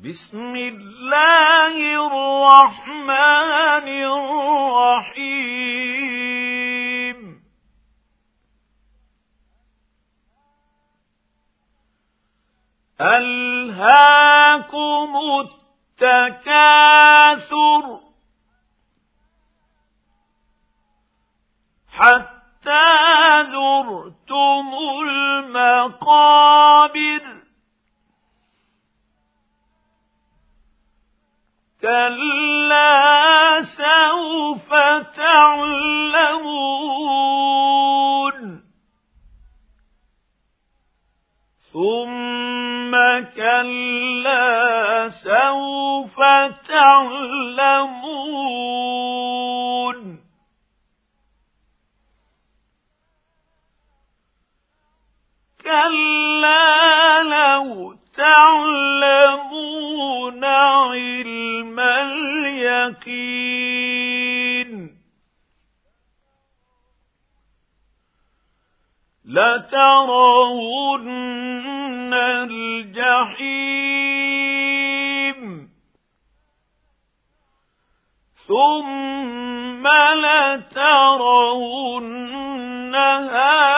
بسم الله الرحمن الرحيم ألهاكم التكاثر حتى زرتم المقابر كلا سوف تعلمون ثم كلا سوف تعلمون كلا لو تعلمون علم اليقين لترون الجحيم ثم لترونها